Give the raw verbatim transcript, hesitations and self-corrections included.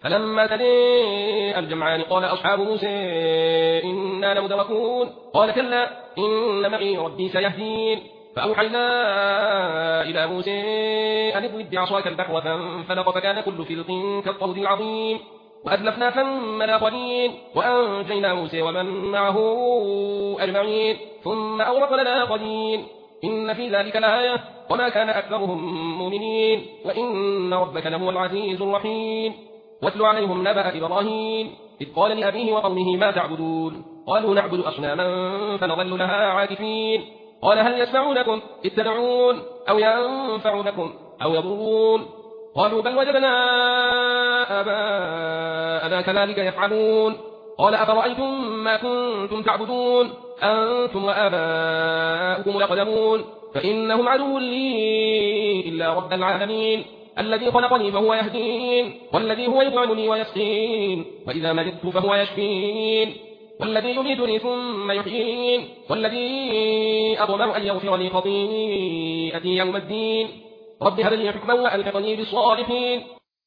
فلما تلي الجمعان قال أصحاب موسى إنا لمدركون قال كلا إن معي ربي سيهدين فأوحينا إلى موسى أن اضرب بعصاك البحر فانفلق فكان كل فرق كالطود العظيم وأزلفنا ثم الآخرين وأنجينا موسى ومن معه أجمعين ثم أغرقنا الآخرين إن في ذلك لآية وما كان أكثرهم مؤمنين وإن ربك لهو العزيز الرحيم واتل عليهم نبأ إبراهيم إذ قال لأبيه وقومه ما تعبدون قالوا نعبد أصناما فنظل لها عاكفين قال هل يسمعونكم إذ تدعون أو ينفعونكم أو يضرون قالوا بل وجدنا آباءنا كذلك يفعلون قال أفرأيتم ما كنتم تعبدون أنتم وآباؤكم الأقدمون فإنهم عدو لي إلا رب العالمين الذي خلقني فهو يهدين والذي هو يطعمني ويسقين وإذا مرضت فهو يشفين والذي يميتني ثم يحيين والذي أطمع أن يغفر لي خطيئتي يوم الدين رب هب لي حكما وألحقني بالصالحين